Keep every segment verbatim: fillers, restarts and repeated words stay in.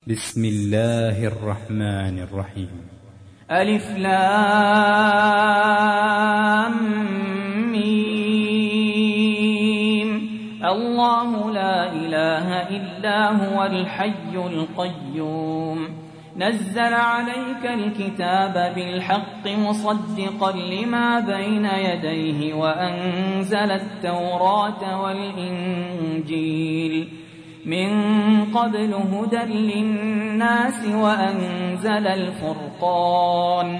بسم الله الرحمن الرحيم. ألف لام ميم. الله لا إله إلا هو الحي القيوم نزل عليك الكتاب بالحق مصدقا لما بين يديه وأنزل التوراة والإنجيل من قبل هدى للناس وأنزل الفرقان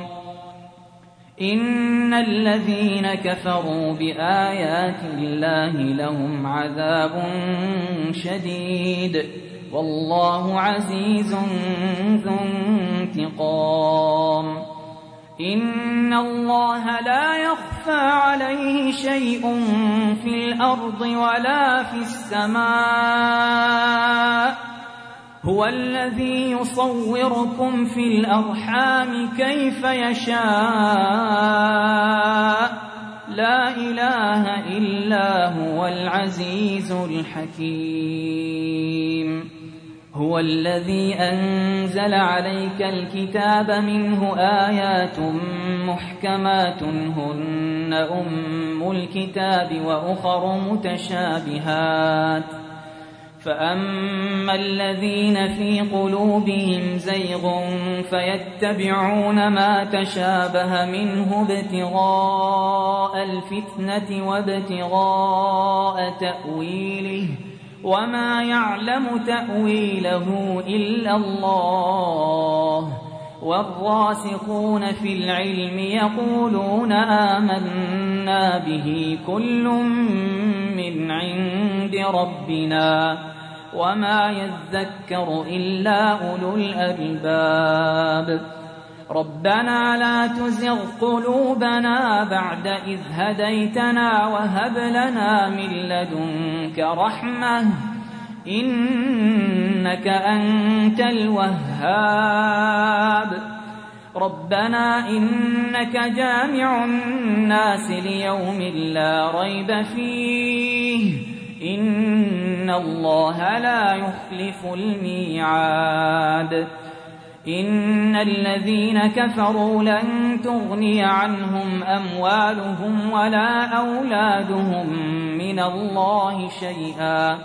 إن الذين كفروا بآيات الله لهم عذاب شديد والله عزيز ذو انتقام إن الله لا يخفى عليه شيء في الأرض ولا في السماء هو الذي يصوركم في الأرحام كيف يشاء لا إله إلا هو العزيز الحكيم هو الذي أنزل عليك الكتاب منه آيات محكمات هن أم الكتاب وأخر متشابهات فأما الذين في قلوبهم زيغ فيتبعون ما تشابه منه ابتغاء الفتنة وابتغاء تأويله وما يعلم تأويله إلا الله والراسخون في العلم يقولون آمنا به كل من عند ربنا وما يذكر إلا أولو الألباب ربنا لا تزغ قلوبنا بعد إذ هديتنا وهب لنا من لدنك رحمة إنك أنت الوهاب ربنا إنك جامع الناس ليوم لا ريب فيه إن الله لا يخلف الميعاد إن الذين كفروا لن تغني عنهم أموالهم ولا أولادهم من الله شيئا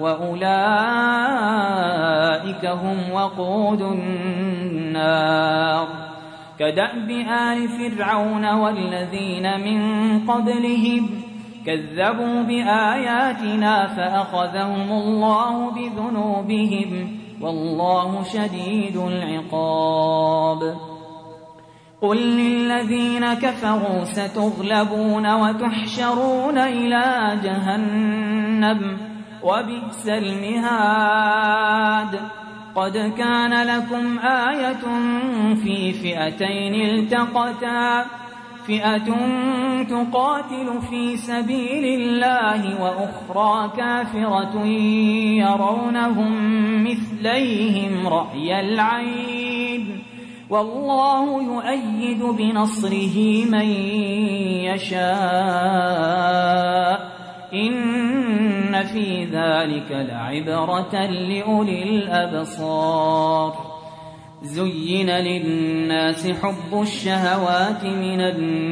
وأولئك هم وقود النار كدأب آل فرعون والذين من قبلهم كذبوا بآياتنا فأخذهم الله بذنوبهم والله شديد العقاب قل للذين كفروا ستغلبون وتحشرون إلى جهنم وبئس المهاد قد كان لكم آية في فئتين التقتا فئة تقاتل في سبيل الله وأخرى كافرة يرونهم مثليهم رأي العين والله يؤيد بنصره من يشاء إن في ذلك لعبرة لأولي الأبصار زين للناس حب الشهوات من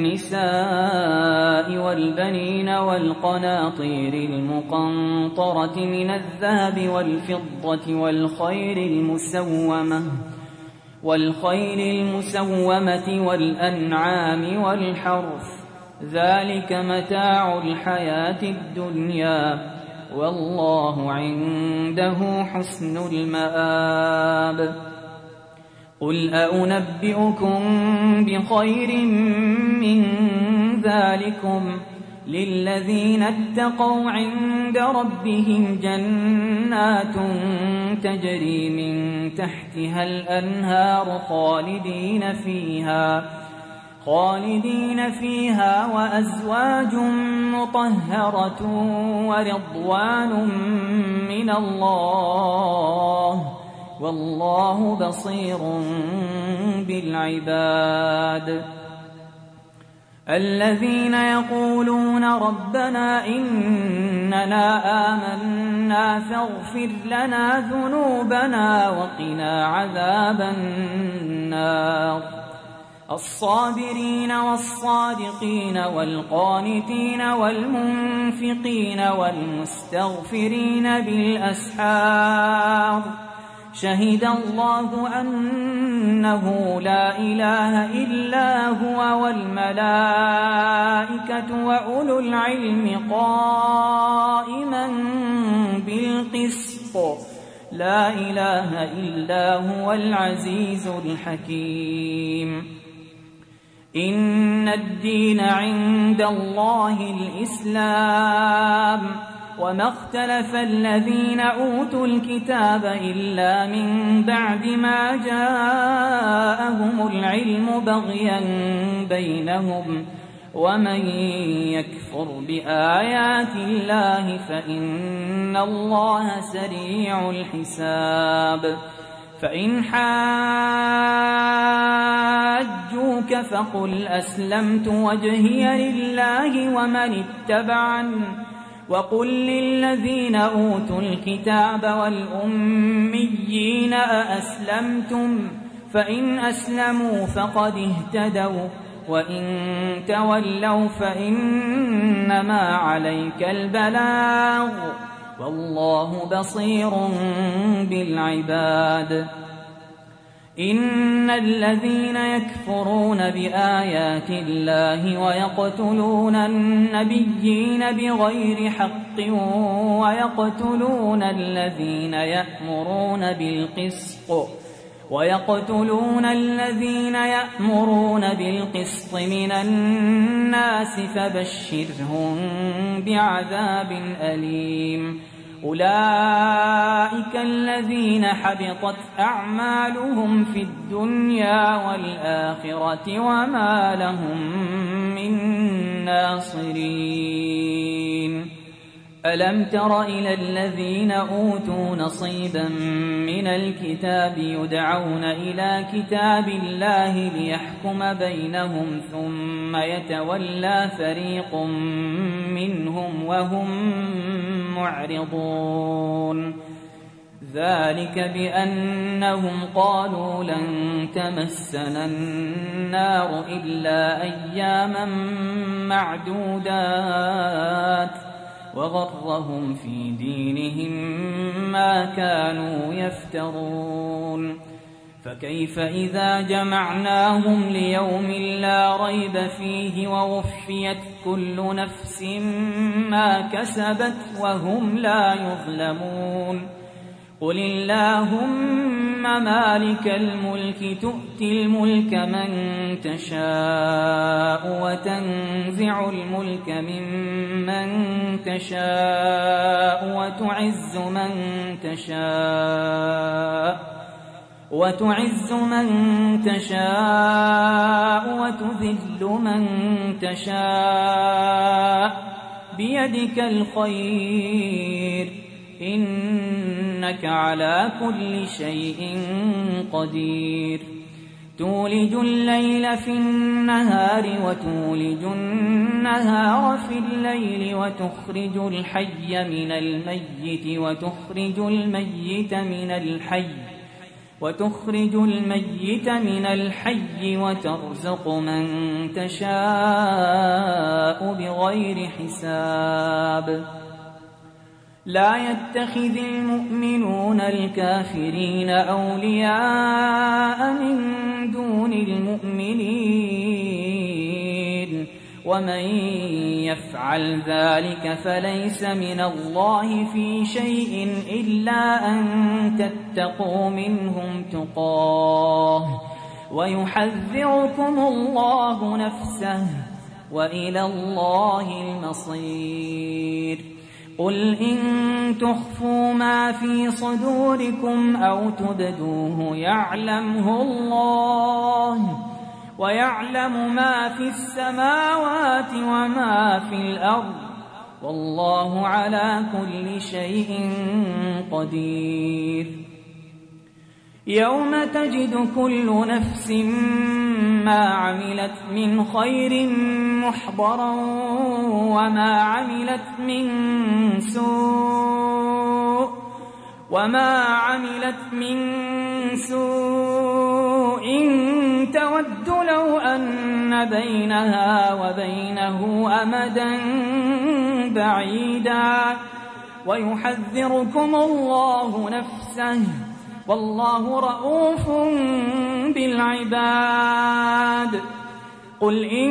النساء والبنين والقناطير المقنطرة من الذهب والفضة والخيل المسومة والخيل المسومة والأنعام والحرث ذلك متاع الحياة الدنيا والله عنده حسن المآب قل أنبئكم بخير من ذلكم للذين اتقوا عند ربهم جنات تجري من تحتها الأنهار خالدين فيها خالدين فيها وأزواج مطهرة ورضوان من الله والله بصير بالعباد الذين يقولون ربنا إننا آمنا فاغفر لنا ذنوبنا وقنا عذاب النار الصابرين والصادقين والقانتين والمنفقين والمستغفرين بالأسحار شهد الله أنه لا إله إلا هو والملائكة وأولو العلم قائما بالقسط لا إله إلا هو العزيز الحكيم إن الدين عند الله الإسلام وما اختلف الذين أوتوا الكتاب إلا من بعد ما جاءهم العلم بغيا بينهم ومن يكفر بآيات الله فإن الله سريع الحساب فإن حاجوك فقل أسلمت وجهي لله ومن اتبعني وقل للذين أوتوا الكتاب والأميين أأسلمتم فإن أسلموا فقد اهتدوا وإن تولوا فإنما عليك البلاغ والله بصير بالعباد إن الذين يكفرون بآيات الله ويقتلون النبيين بغير حق ويقتلون الذين يأمرون بالقسط ويقتلون الذين يأمرون بالقسط من الناس فبشرهم بعذاب أليم أولئك الذين حبطت أعمالهم في الدنيا والآخرة وما لهم من ناصرين ألم تر إلى الذين أوتوا نصيبا من الكتاب يدعون إلى كتاب الله ليحكم بينهم ثم يتولى فريق منهم وهم معرضون ذلك بأنهم قالوا لن تمسنا النار إلا أياما معدودات وغرهم في دينهم ما كانوا يفترون فكيف إذا جمعناهم ليوم لا ريب فيه ووفيت كل نفس ما كسبت وهم لا يظلمون قل اللهم مالك الملك تؤتي الملك من تشاء وتنزع الملك ممن تشاء وتعز من تشاء وتعز من تشاء وتذل من تشاء بيدك الخير إنك على كل شيء قدير تولج الليل في النهار وتولج النهار في الليل وتخرج الحي من الميت وتخرج الميت من الحي وتخرج الميت من الحي وترزق من تشاء بغير حساب لا يتخذ المؤمنون الكافرين أولياء من دون المؤمنين ومن يفعل ذلك فليس من الله في شيء إلا أن تتقوا منهم تقاه ويحذركم الله نفسه وإلى الله المصير قل إن تخفوا ما في صدوركم أو تبدوه يعلمه الله ويعلم ما في السماوات وما في الأرض والله على كل شيء قدير يوم تجد كل نفس ما عملت من خير محضرا وما عملت من سوء وما عملت من سوء تود لو أن بينها وبينه أمدا بعيدا ويحذركم الله نفسه والله رؤوف بالعباد. قل إن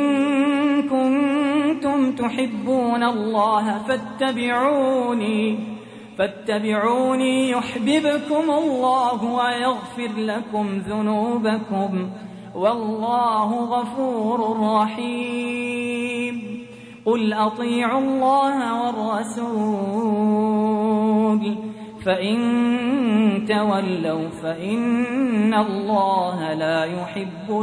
كنتم تحبون الله فاتبعوني فاتبعوني يحببكم الله ويغفر لكم ذنوبكم والله غفور رحيم. قل أطيعوا الله والرسول فإن تولوا فإن الله لا يحب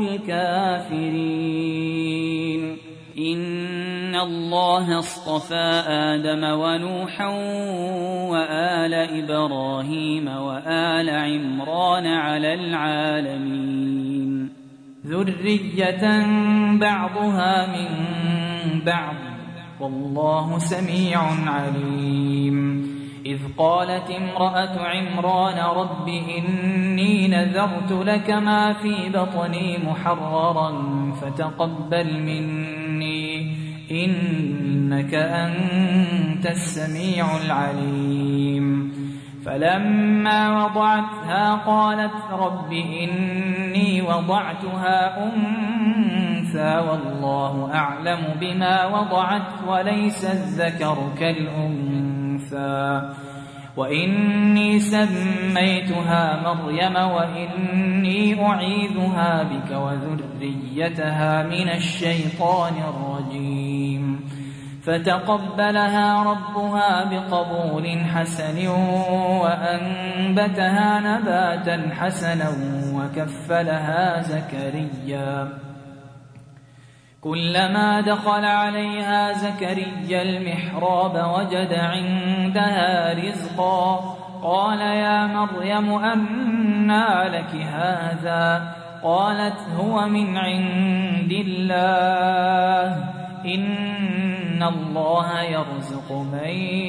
الكافرين. إن الله اصطفى آدم ونوحا وآل إبراهيم وآل عمران على العالمين ذرية بعضها من بعض والله سميع عليم. إذ قالت امرأة عمران رب إني نذرت لك ما في بطني محررا فتقبل مني إنك أنت السميع العليم. فلما وضعتها قالت رب إني وضعتها أنثى والله أعلم بما وضعت وليس الذكر كالأنثى وإني سميتها مريم وإني أعيذها بك وذريتها من الشيطان الرجيم. فتقبلها ربها بقبول حسن وأنبتها نباتا حسنا وكفلها زكريا. كلما دخل عليها زكريا المحراب وجد عندها رزقا قال يا مريم أنى لك هذا؟ قالت هو من عند الله إن الله يرزق من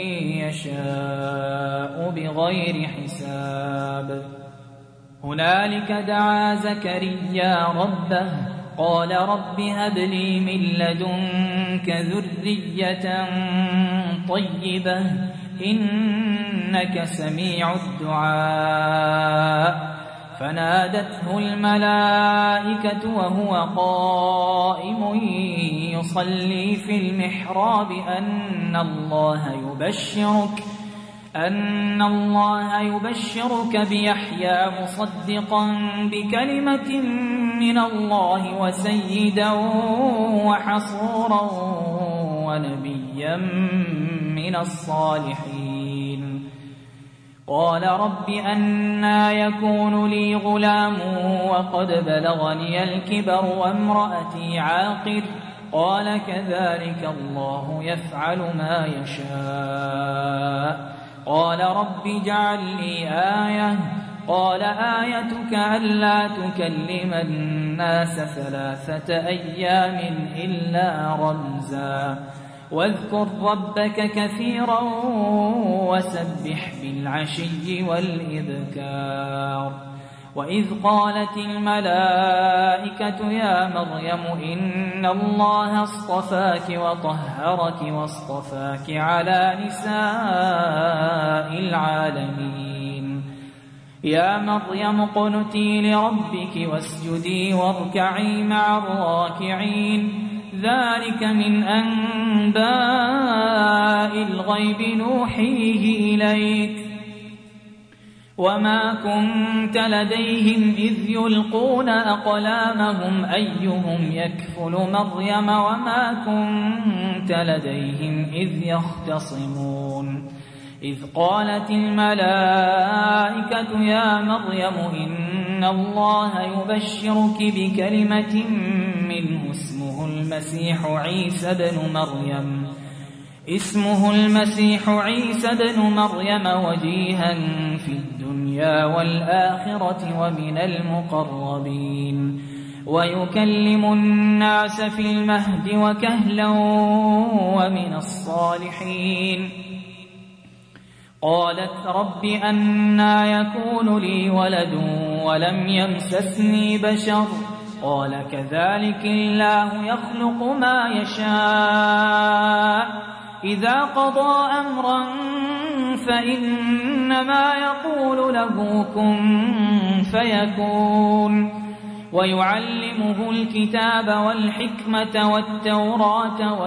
يشاء بغير حساب. هنالك دعا زكريا ربه قال رب هب لي من لدنك ذرية طيبة إنك سميع الدعاء. فنادته الملائكة وهو قائم يصلي في المحراب أن الله يبشرك أن الله يبشرك بيحيى مصدقا بكلمة من الله وسيدا وحصورا ونبيا من الصالحين. قال رب أنى يكون لي غلام وقد بلغني الكبر وامرأتي عاقر؟ قال كذلك الله يفعل ما يشاء. قال رب اجعل لي آية. قال آيتك ألا تكلم الناس ثلاثة أيام إلا رمزا واذكر ربك كثيرا وسبح بالعشي والإبكار. وإذ قالت الملائكة يا مريم إن الله اصطفاك وطهرك واصطفاك على نساء العالمين. يا مريم اقنتي لربك واسجدي واركعي مع الراكعين. ذلك من أنباء الغيب نوحيه إليك وما كنت لديهم إذ يلقون أقلامهم أيهم يكفل مريم وما كنت لديهم إذ يختصمون. إذ قالت الملائكة يا مريم إن الله يبشرك بكلمة منه اسمه المسيح عيسى بن مريم اسمه المسيح عيسى بن مريم وجيها في الدنيا والآخرة ومن المقربين. ويكلم الناس في المهد وكهلا ومن الصالحين. قالت رب أنى يكون لي ولد ولم يمسسني بشر قال كذلك الله يخلق ما يشاء إذا قضى أمرا فإنما يقول له كن فيكون. ويعلمه الكتاب والحكمة والتوراة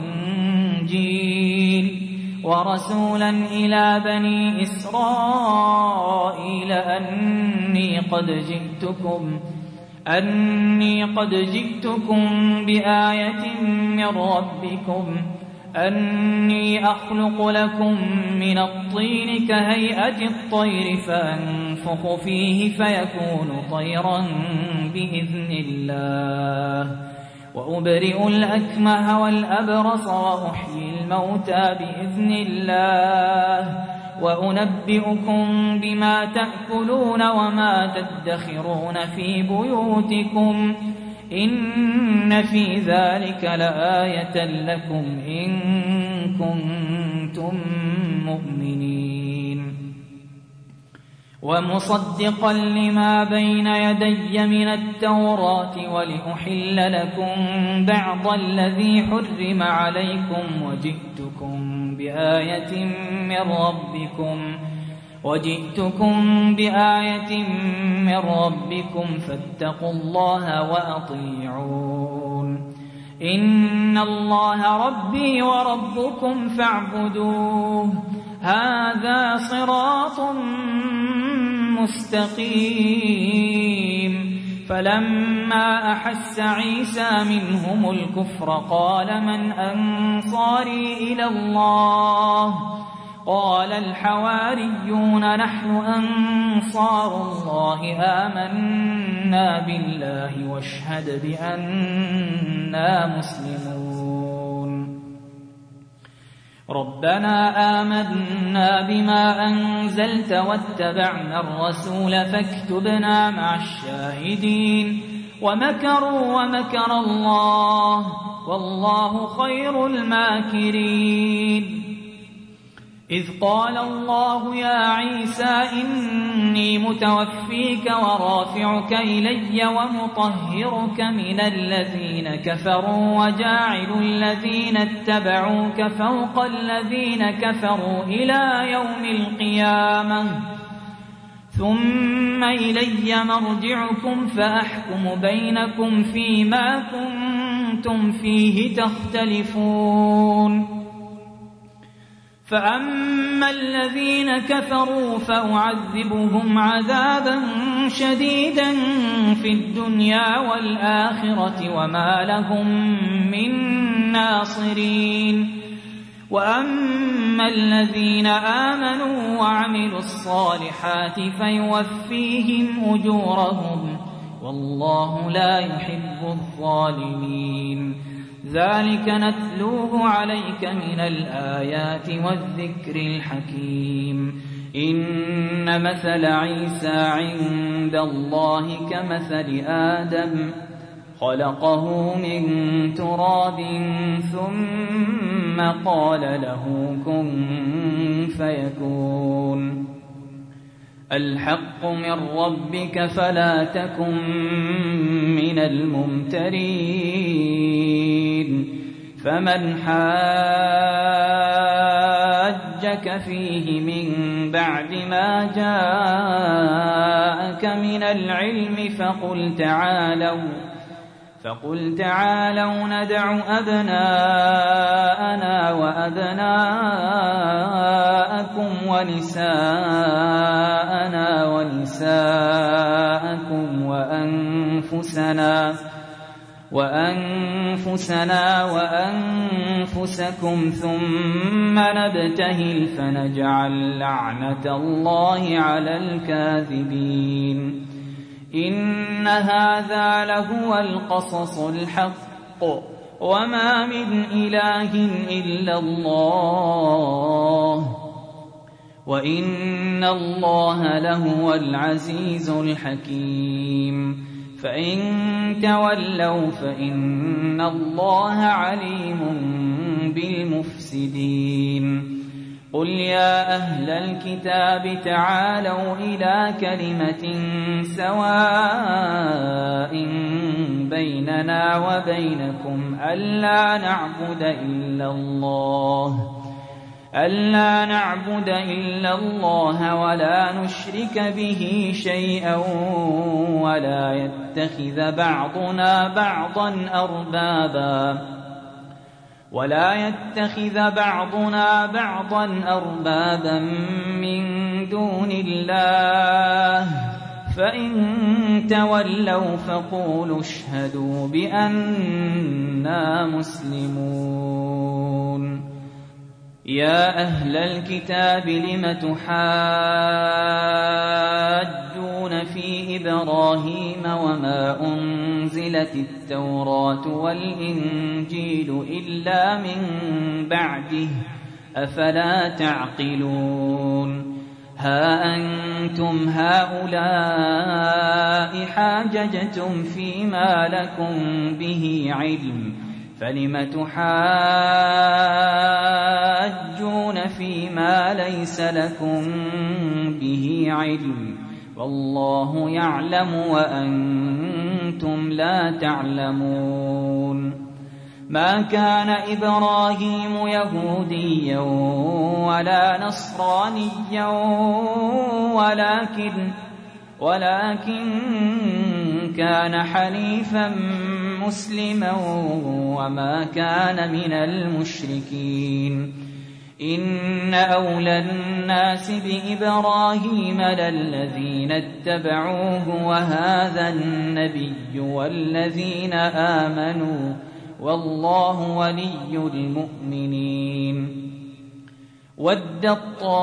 والإنجيل ورسولا إلى بني إسرائيل أني قد جئتكم أني قد جئتكم بآية من ربكم أني أخلق لكم من الطين كهيئة الطير فأنفخ فيه فيكون طيرا بإذن الله وأبرئ الأكمه والأبرص وأحيي الموتى بإذن الله وأنبئكم بما تأكلون وما تدخرون في بيوتكم إن في ذلك لآية لكم إن كنتم مؤمنين. ومصدقا لما بين يدي من التوراة ولأحل لكم بعض الذي حرم عليكم وجئتكم بآية من ربكم وجئتكم بآية من ربكم فاتقوا الله وأطيعون. إن الله ربي وربكم فاعبدوه هذا صراط مستقيم. فلما أحس عيسى منهم الكفر قال من أنصاري إلى الله قال الحواريون نحن أنصار الله آمنا بالله واشهد بأننا مسلمون. ربنا آمنا بما أنزلت واتبعنا الرسول فاكتبنا مع الشاهدين. ومكروا ومكر الله والله خير الماكرين. إذ قال الله يا عيسى إني متوفيك ورافعك إلي ومطهرك من الذين كفروا وجاعل الذين اتبعوك فوق الذين كفروا إلى يوم القيامة ثم إلي مرجعكم فأحكم بينكم فيما كنتم فيه تختلفون. فأما الذين كفروا فأعذبهم عذابا شديدا في الدنيا والآخرة وما لهم من ناصرين. وأما الذين آمنوا وعملوا الصالحات فيوفيهم أجورهم والله لا يحب الظالمين. ذلك نتلوه عليك من الآيات والذكر الحكيم. إن مثل عيسى عند الله كمثل آدم خلقه من تراب ثم قال له كن فيكون. الحق من ربك فلا تكن من الممترين. فمن حاجك فيه من بعد ما جاءك من العلم فقل تعالوا فقل تعالوا ندع أبناءنا وأبناءكم ونساءنا ونساءكم وأنفسنا وأنفسنا وأنفسكم ثم نبتهل فنجعل لعنة الله على الكاذبين. إن هذا لهو القصص الحق وما من إله إلا الله وإن الله لهو العزيز الحكيم. فإن تولوا فإن الله عليم بالمفسدين قل يا أهل الكتاب تعالوا إلى كلمة سواء بيننا وبينكم ألا نعبد إلا الله ألا نعبد إلا الله ولا نشرك به شيئا ولا يتخذ بعضنا بعضا أربابا ولا يتخذ بعضنا بعضا أربابا من دون الله فإن تولوا فقولوا اشهدوا بأننا مسلمون يا أهل الكتاب لم تحاجون في إبراهيم وما أنزلت التوراة والإنجيل إلا من بعده أفلا تعقلون ها أنتم هؤلاء حاججتم فيما لكم به علم فلم تحاجون فيما ليس لكم به علم والله يعلم وأنتم لا تعلمون ما كان إبراهيم يهوديا ولا نصرانيا ولكن ولكن كان حنيفا مسلما وما كان من المشركين إن أولى الناس بإبراهيم للذين اتبعوه وهذا النبي والذين آمنوا والله ولي المؤمنين ودت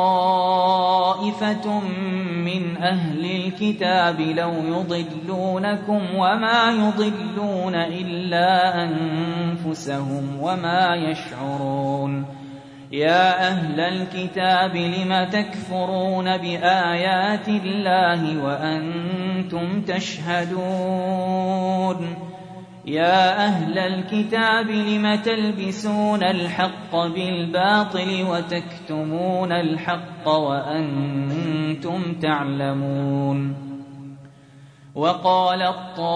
طائفة من أهل الكتاب لو يضلونكم وما يضلون إلا أنفسهم وما يشعرون يا أهل الكتاب لم تكفرون بآيات الله وأنتم تشهدون يا أهل الكتاب لم تلبسون الحق بالباطل وتكتمون الحق وأنتم تعلمون وقالت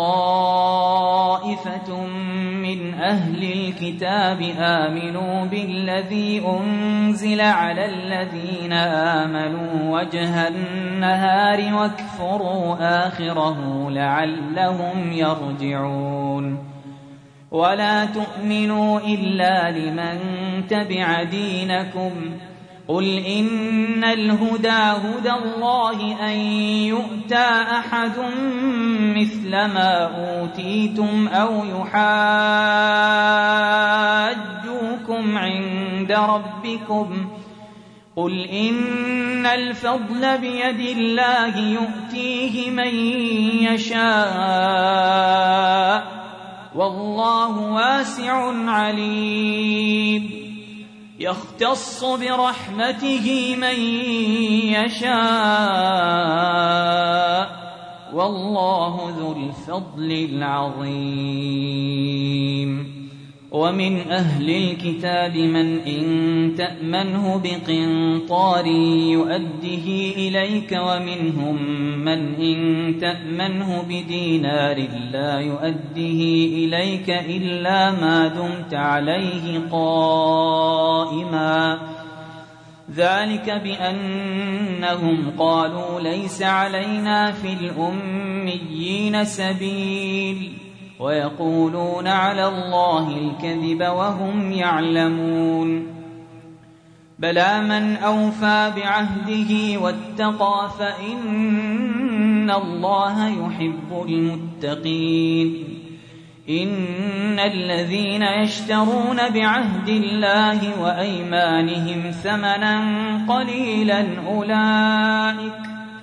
طائفة من أهل الكتاب آمنوا بالذي أنزل على الذين آمنوا وجه النهار واكفروا آخره لعلهم يرجعون ولا تؤمنوا إلا لمن تبع دينكم قل إن الهدى هدى الله أن يؤتى أحد مثل ما أوتيتم أو يحاجوكم عند ربكم قل إن الفضل بيد الله يؤتيه من يشاء والله واسع عليم يختص برحمته من يشاء والله ذو الفضل العظيم ومن أهل الكتاب من إن تأمنه بقنطار يؤده إليك ومنهم من إن تأمنه بدينار لا يؤده إليك إلا ما دمت عليه قائما ذلك بأنهم قالوا ليس علينا في الأميين سبيل ويقولون على الله الكذب وهم يعلمون بلى من أوفى بعهده واتقى فإن الله يحب المتقين إن الذين يشترون بعهد الله وأيمانهم ثمنا قليلا أولئك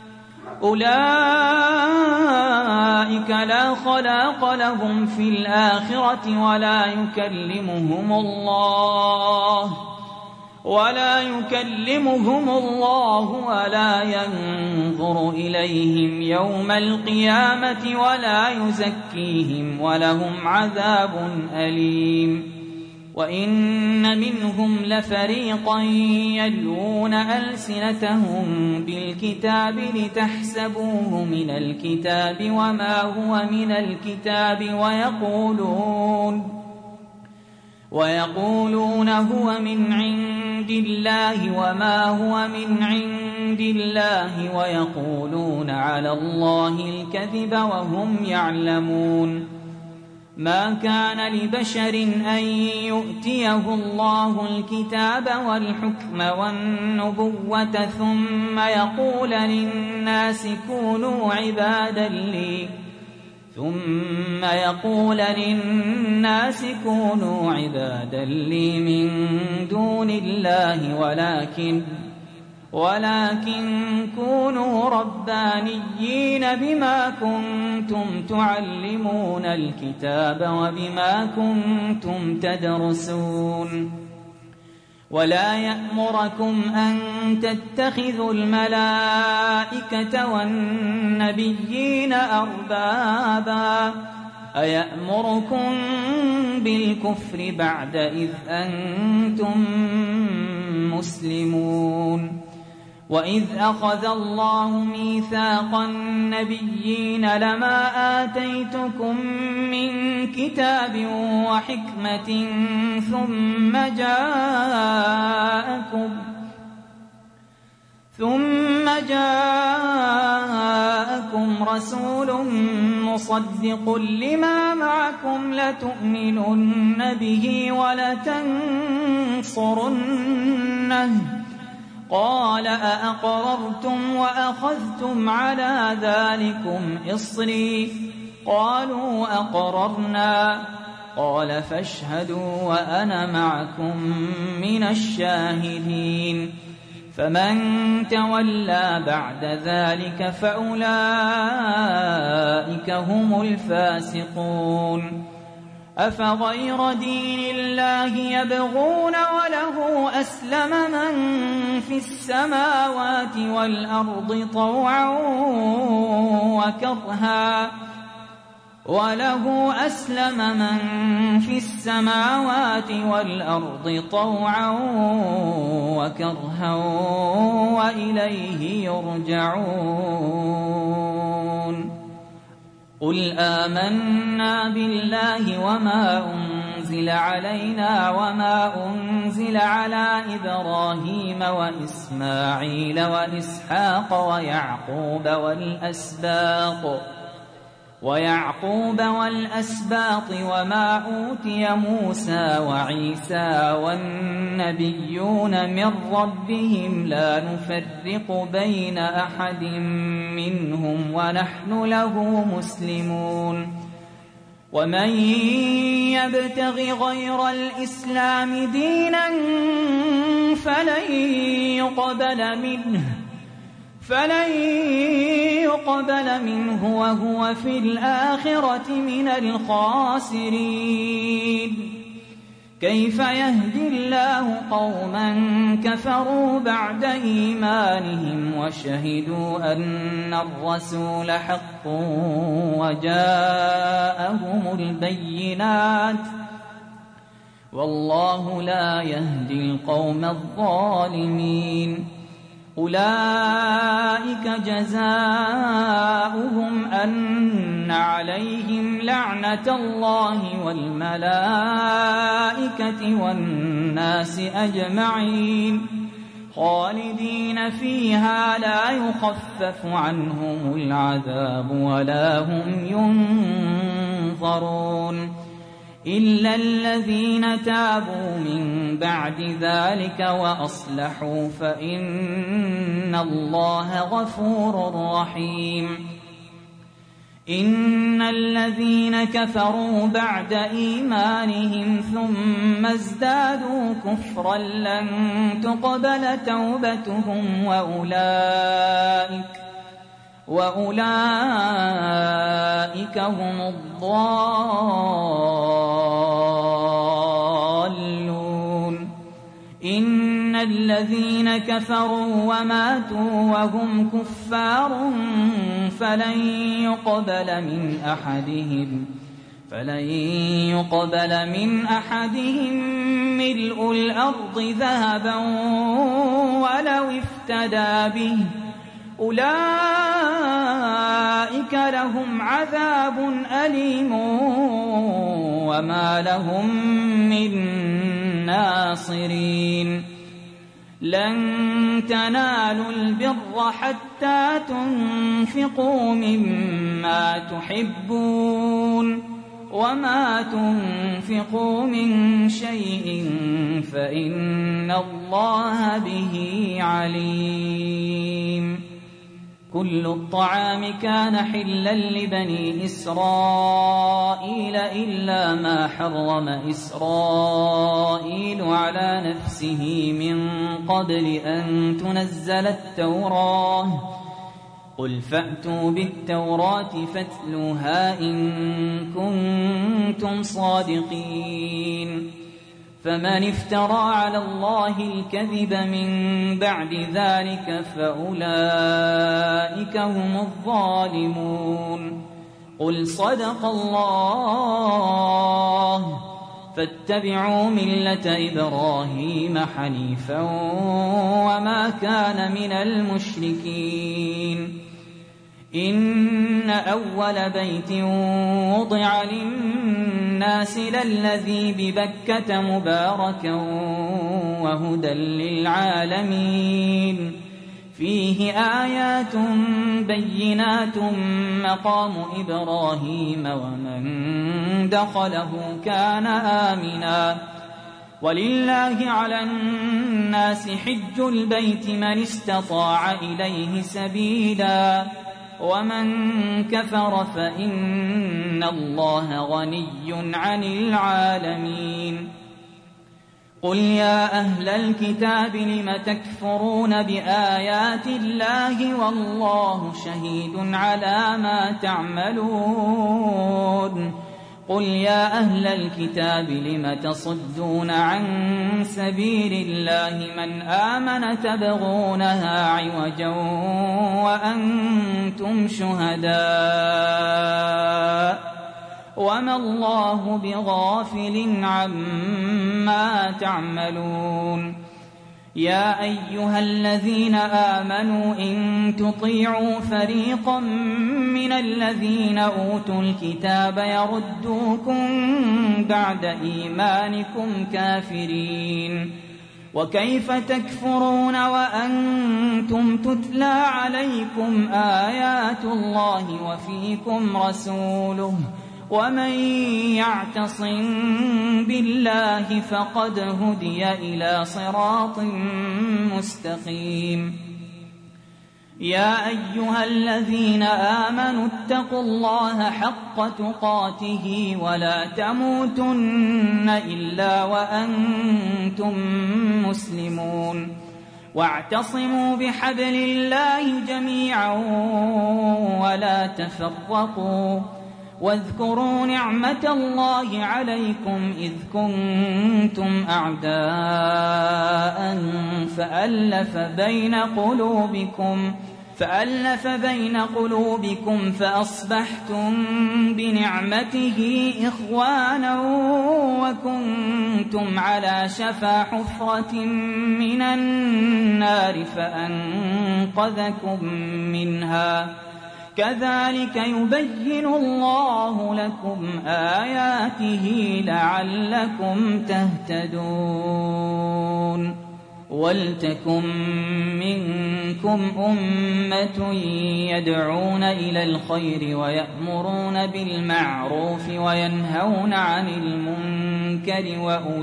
أولئك لا خلاق لهم في الآخرة ولا يكلمهم الله ولا يكلمهم الله ولا ينظر إليهم يوم القيامة ولا يزكيهم ولهم عذاب أليم. وإن منهم لفريقا يلوون ألسنتهم بالكتاب لتحسبوه من الكتاب وما هو من الكتاب ويقولون ويقولون هو من عند الله وما هو من عند الله ويقولون على الله الكذب وهم يعلمون. ما كان لبشر أن يؤتيه الله الكتاب والحكم والنبوة ثم يقول للناس كونوا عبادا لي ثم يقول للناس كونوا عبادا لي من دون الله ولكن ولكن كونوا ربانيين بما كنتم تعلمون الكتاب وبما كنتم تدرسون. ولا يأمركم أن تتخذوا الملائكة والنبيين أربابا أيأمركم بالكفر بعد إذ أنتم مسلمون. وإذ أخذ الله ميثاق النبيين لما آتيتكم من كتاب وحكمة ثم جاءكم ثم جاءكم رسول مصدق لما معكم لتؤمنن به ولتنصرنه قال أأقررتم وأخذتم على ذلكم إصري قالوا أقررنا قال فاشهدوا وأنا معكم من الشاهدين. فمن تولى بعد ذلك فأولئك هم الفاسقون. أفغير دين الله يبغون وله أسلم من في السماوات والأرض طوعا وكرها وله أسلم من في السماوات والأرض طوعا وكرها وإليه يرجعون. قل آمنا بالله وما أنزل علينا وما أنزل على إبراهيم وإسماعيل وإسحاق ويعقوب والأسباط ويعقوب والأسباط وما أوتي موسى وعيسى والنبيون من ربهم لا نفرق بين أحد منهم ونحن له مسلمون. ومن يبتغ غير الإسلام دينا فلن يقبل منه فلن يقبل منه وهو في الآخرة من الخاسرين. كيف يهدي الله قوما كفروا بعد إيمانهم وشهدوا أن الرسول حق وجاءهم البينات والله لا يهدي القوم الظالمين. أولئك جزاؤهم أن عليهم لعنة الله والملائكة والناس أجمعين خالدين فيها لا يخفف عنهم العذاب ولا هم ينظرون إلا الذين تابوا من بعد ذلك وأصلحوا فإن الله غفور رحيم. إن الذين كفروا بعد إيمانهم ثم ازدادوا كفرا لن تقبل توبتهم وأولئك وأولئك هم الضالون. إن الذين كفروا وماتوا وهم كفار فلن يقبل من أحدهم فلن يقبل من أحدهم ملء الأرض ذهبا ولو افتدى به أولئك لهم عذاب أليم وما لهم من ناصرين لن تنالوا البر حتى تنفقوا مما تحبون وما تنفقوا من شيء فإن الله به عليم. كل الطعام كان حلا لبني إسرائيل إلا ما حرم إسرائيل على نفسه من قبل أن تنزل التوراة قل فأتوا بالتوراة فاتلوها إن كنتم صادقين. فمن افترى على الله الكذب من بعد ذلك فأولئك هم الظالمون. قل صدق الله فاتبعوا ملة إبراهيم حنيفا وما كان من المشركين. إن أول بيت وضع للناس للذي ببكة مباركا وهدى للعالمين فيه آيات بينات مقام إبراهيم ومن دخله كان آمنا ولله على الناس حج البيت من استطاع إليه سبيلا ومن كفر فإن الله غني عن العالمين. قل يا أهل الكتاب لم تكفرون بآيات الله والله شهيد على ما تعملون. قل يا أهل الكتاب لم تصدون عن سبيل الله من آمن تبغونها عوجا وأنتم شهداء وما الله بغافل عما تعملون. يا أيها الذين آمنوا إن تطيعوا فريقا من الذين أوتوا الكتاب يردوكم بعد إيمانكم كافرين وكيف تكفرون وأنتم تتلى عليكم آيات الله وفيكم رسوله ومن يعتصم بالله فقد هدي إلى صراط مستقيم. يا أيها الذين آمنوا اتقوا الله حق تقاته ولا تموتن إلا وأنتم مسلمون واعتصموا بحبل الله جميعا ولا تفرقوا واذكروا نعمة الله عليكم إذ كنتم أعداء فألف بين قلوبكم فألف بين قلوبكم فأصبحتم بنعمته إخوانا وكنتم على شفا حفرة من النار فأنقذكم منها كذلك يبين الله لكم آياته لعلكم تهتدون. ولتكن منكم أمة يدعون إلى الخير ويأمرون بالمعروف وينهون عن المنكر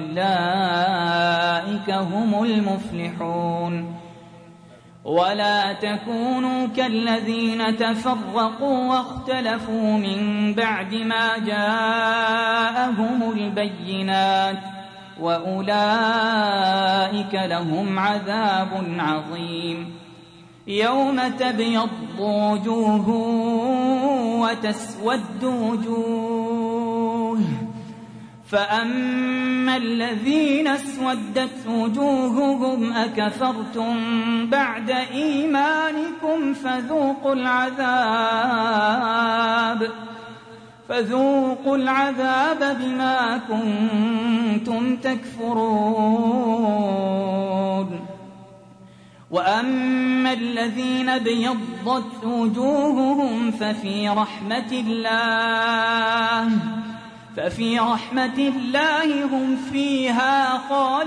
وأولئك هم المفلحون. ولا تكونوا كالذين تفرقوا واختلفوا من بعد ما جاءهم البينات وأولئك لهم عذاب عظيم. يوم تبيض وجوه وتسود وجوه فأما الذين اسودت وجوههم أكفرتم بعد إيمانكم فذوقوا العذاب فذوقوا العذاب بما كنتم تكفرون وأما الذين ابيضت وجوههم ففي رحمة الله ففي رحمة الله هم فيها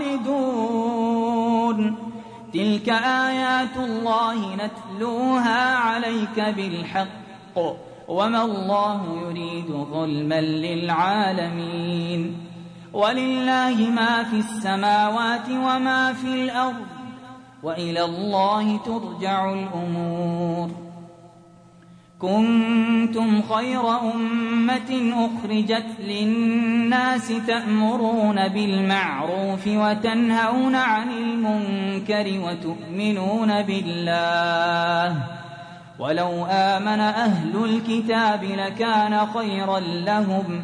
خالدون تلك آيات الله نتلوها عليك بالحق وما الله يريد ظلما للعالمين ولله ما في السماوات وما في الأرض وإلى الله ترجع الأمور كنتم خير أمة أخرجت للناس تأمرون بالمعروف وتنهون عن المنكر وتؤمنون بالله ولو آمن أهل الكتاب لكان خيرا لهم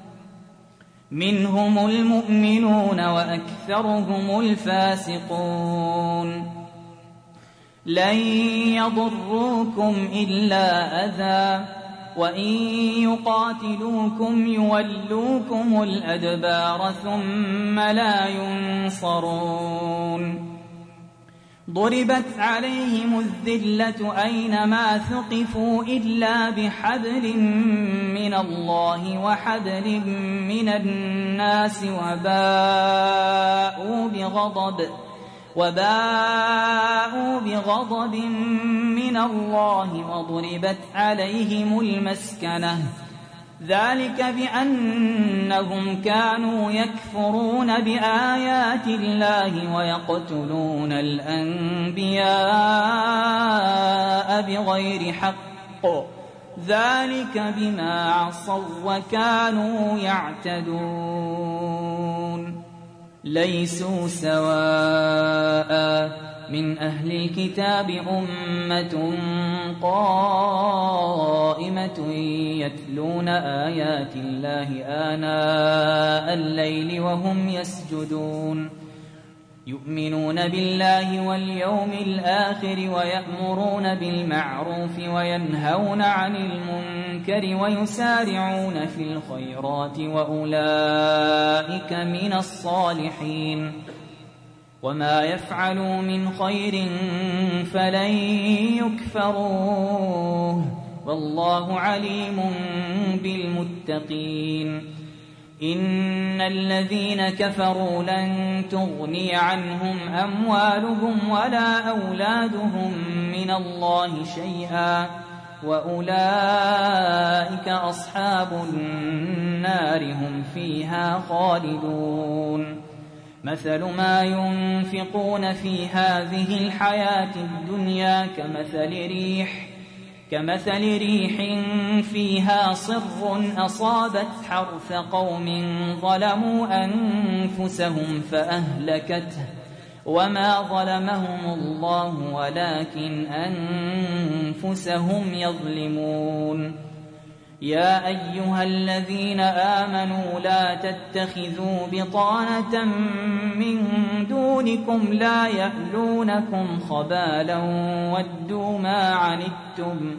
منهم المؤمنون وأكثرهم الفاسقون لن يضروكم إلا أذى وإن يقاتلوكم يولوكم الأدبار ثم لا ينصرون ضربت عليهم الذلة أينما ثقفوا إلا بحبل من الله وحبل من الناس وباءوا بغضب وباءوا بغضب من الله وضربت عليهم المسكنة ذلك بأنهم كانوا يكفرون بآيات الله ويقتلون الأنبياء بغير حق ذلك بما عصوا وكانوا يعتدون ليسوا سواء من أهل الكتاب أمة قائمة يتلون آيات الله آناء الليل وهم يسجدون يؤمنون بالله واليوم الآخر ويأمرون بالمعروف وينهون عن المنكر ويسارعون في الخيرات وأولئك من الصالحين وما يفعلوا من خير فلن يكفروه والله عليم بالمتقين إن الذين كفروا لن تغني عنهم أموالهم ولا أولادهم من الله شيئا وأولئك أصحاب النار هم فيها خالدون مثل ما ينفقون في هذه الحياة الدنيا كمثل ريح كمثل ريح فيها صر أصابت حرث قوم ظلموا أنفسهم فأهلكته وما ظلمهم الله ولكن أنفسهم يظلمون يا أيها الذين آمنوا لا تتخذوا بطانة من دونكم لا يألونكم خبالا ودوا ما عنتم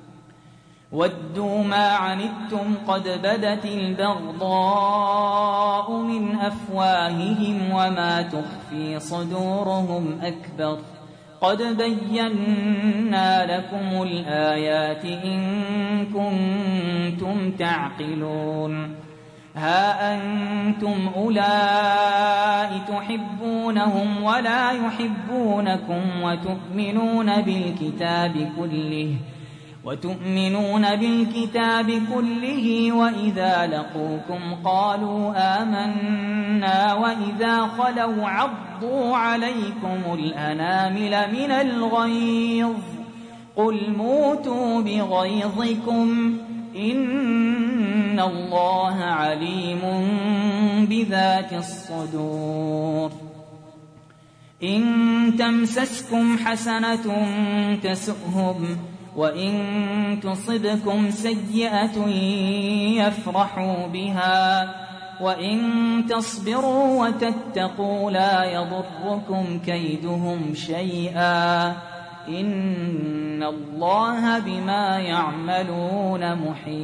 ودوا ما عنتم قد بدت البغضاء من أفواههم وما تخفي صدورهم أكبر قد بينا لكم الآيات إن كنتم تعقلون ها أنتم أولئك تحبونهم ولا يحبونكم وتؤمنون بالكتاب كله وتؤمنون بالكتاب كله وإذا لقوكم قالوا آمنا وإذا خلوا عضوا عليكم الأنامل من الغيظ قل موتوا بغيظكم إن الله عليم بذات الصدور إن تمسسكم حسنة تسؤهم وإن تصبكم سيئة يفرحوا بها وإن تصبروا وتتقوا لا يضركم كيدهم شيئا إن الله بما يعملون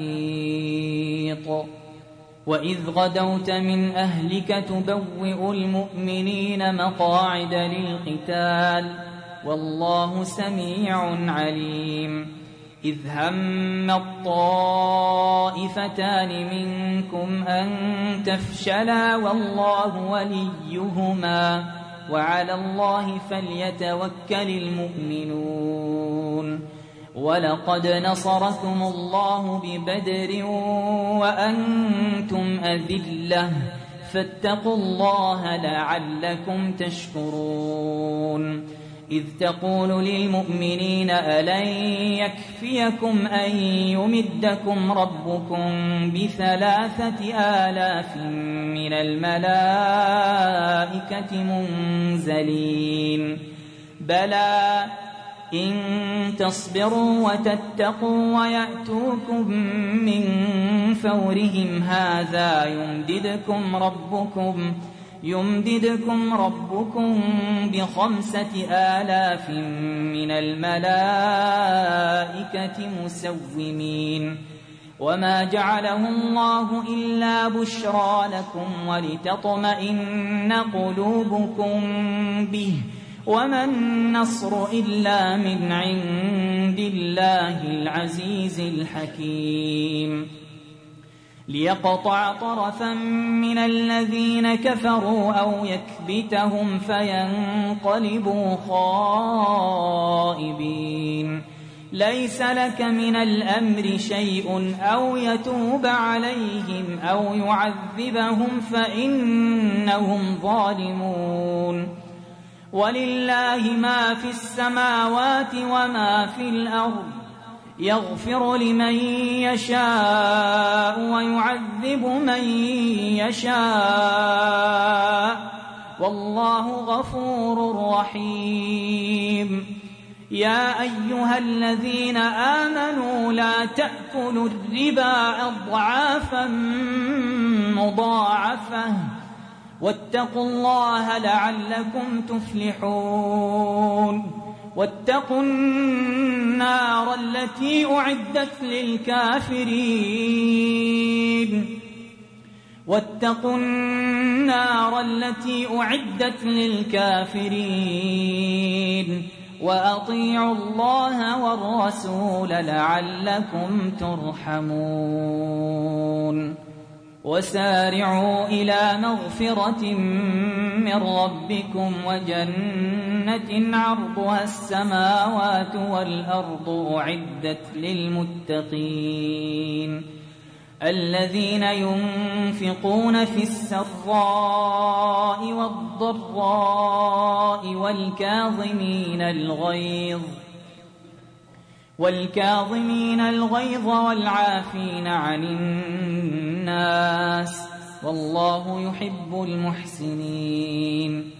محيط وإذ غدوت من أهلك تبوئ المؤمنين مقاعد للقتال والله سميع عليم إذ هم الطائفتان منكم أن تفشلا والله وليهما وعلى الله فليتوكل المؤمنون ولقد نصركم الله ببدر وأنتم أذلة فاتقوا الله لعلكم تشكرون إذ تقول للمؤمنين ألن يكفيكم أن يمدكم ربكم بثلاثة آلاف من الملائكة منزلين بلى إن تصبروا وتتقوا ويأتوكم من فورهم هذا يمددكم ربكم يمددكم ربكم بخمسة آلاف من الملائكة مسومين وما جعله الله إلا بشرى لكم ولتطمئن قلوبكم به وما النصر إلا من عند الله العزيز الحكيم ليقطع طرفا من الذين كفروا أو يكبتهم فينقلبوا خائبين ليس لك من الأمر شيء أو يتوب عليهم أو يعذبهم فإنهم ظالمون ولله ما في السماوات وما في الأرض يغفر لمن يشاء ويعذب من يشاء والله غفور رحيم يا أيها الذين آمنوا لا تأكلوا الربا أضعافا مضاعفة واتقوا الله لعلكم تفلحون واتقوا النار التي أعدت للكافرين واتقوا النار التي أعدت للكافرين وأطيعوا الله والرسول لعلكم ترحمون وسارعوا إلى مغفرة من ربكم وجنة عرضها السماوات والأرض أعدت للمتقين الذين ينفقون في السراء والضراء والكاظمين الغيظ والكاظمين الغيظ والعافين عن الناس والله يحب المحسنين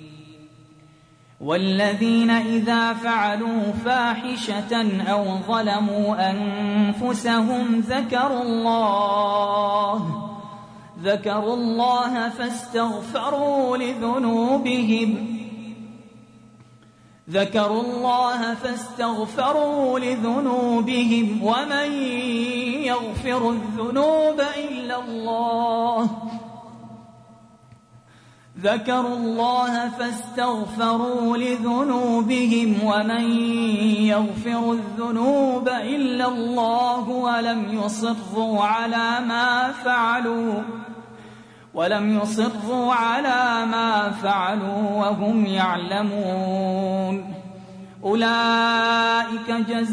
والذين إذا فعلوا فاحشة أو ظلموا أنفسهم ذكروا الله ذكروا الله فاستغفروا لذنوبهم ذكروا الله فاستغفروا لذنوبهم ومن يغفر الذنوب إلا الله ذكروا الله فاستغفروا لذنوبهم ومن يغفر الذنوب إلا الله ولم يصروا على ما فعلوا ولم يصروا على ما فعلوا وهم يعلمون أولئك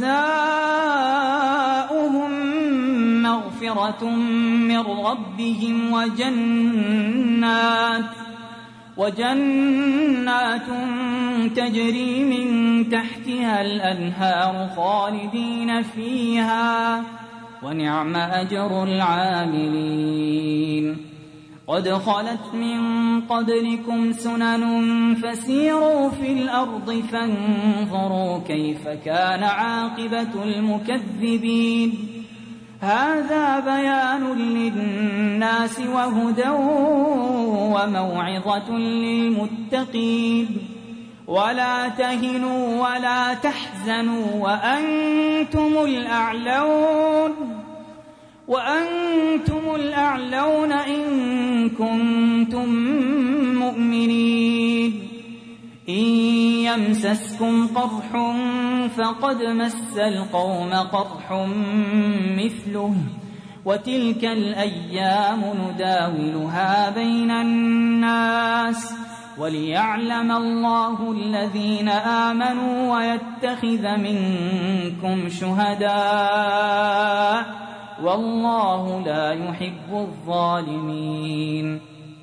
جزاؤهم مغفرة من ربهم وجنات وجنات تجري من تحتها الأنهار خالدين فيها ونعم أجر العاملين قد خلت من قبلكم سنن فسيروا في الأرض فانظروا كيف كان عاقبة المكذبين هذا بيان للناس للناس وهدى وموعظة للمتقين ولا تهنوا ولا تحزنوا وأنتم الأعلون وأنتم الأعلون إن كنتم مؤمنين إن يمسسكم قرح فقد مس القوم قرح مثله وتلك الأيام نداولها بين الناس وليعلم الله الذين آمنوا ويتخذ منكم شهداء والله لا يحب الظالمين